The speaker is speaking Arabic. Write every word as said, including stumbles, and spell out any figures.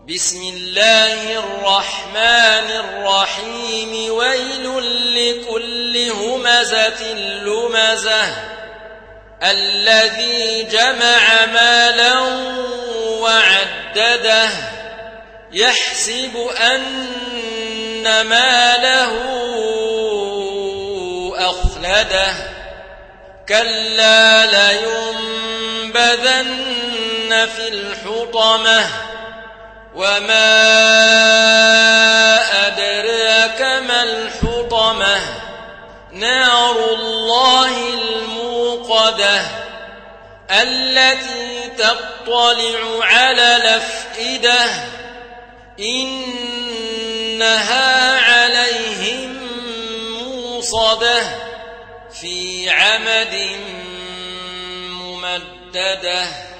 بسم الله الرحمن الرحيم ويل لكل همزة لمزة الذي جمع مالا وعدده يحسب أن ماله أخلده كلا لينبذن في الحطمة وما أدراك ما الحطمة نار الله الموقدة التي تطلع على الأفئدة إنها عليهم موصدة في عمد ممددة.